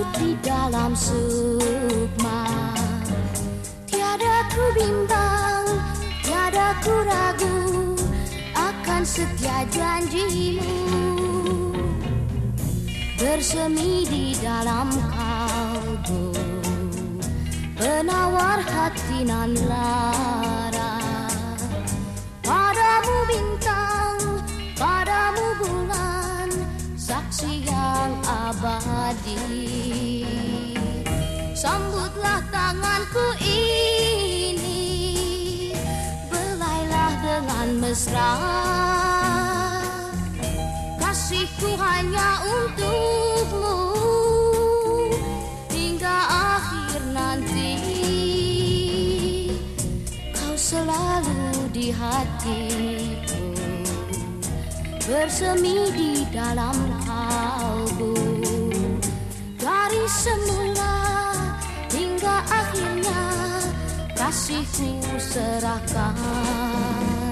di dalam sukma. Tiada ku bimbang, tiada ku ragu akan setia janjimu. Bersemi di dalam kalbu, penawar hati nan lara. Padamu bintang, padamu bulan, saksi yang abadi. Sambutlah tanganku ini, belailah dengan mesra. Kasihku hanya untukmu hingga akhir nanti. Kau selalu di hatiku, bersemi di dalam kalbu. Dari semula hingga akhirnya kasihku serahkan.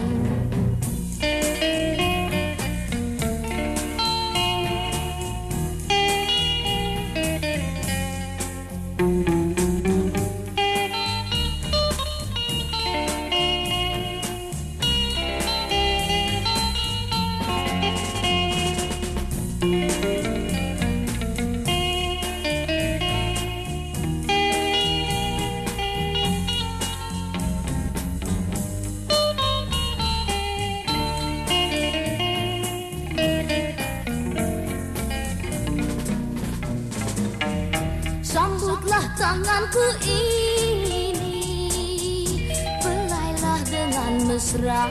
Sambutlah tanganku ini, belailah dengan mesra.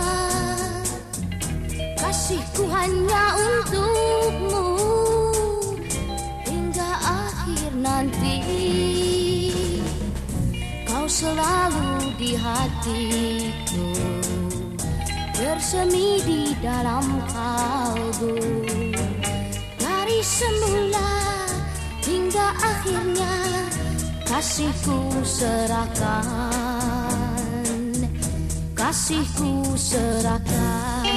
Kasihku hanya untukmu hingga akhir nanti. Kau selalu di hatiku, bersemi di dalam kalbu. Dari semula hingga akhirnya kasihku serahkan, kasihku serahkan.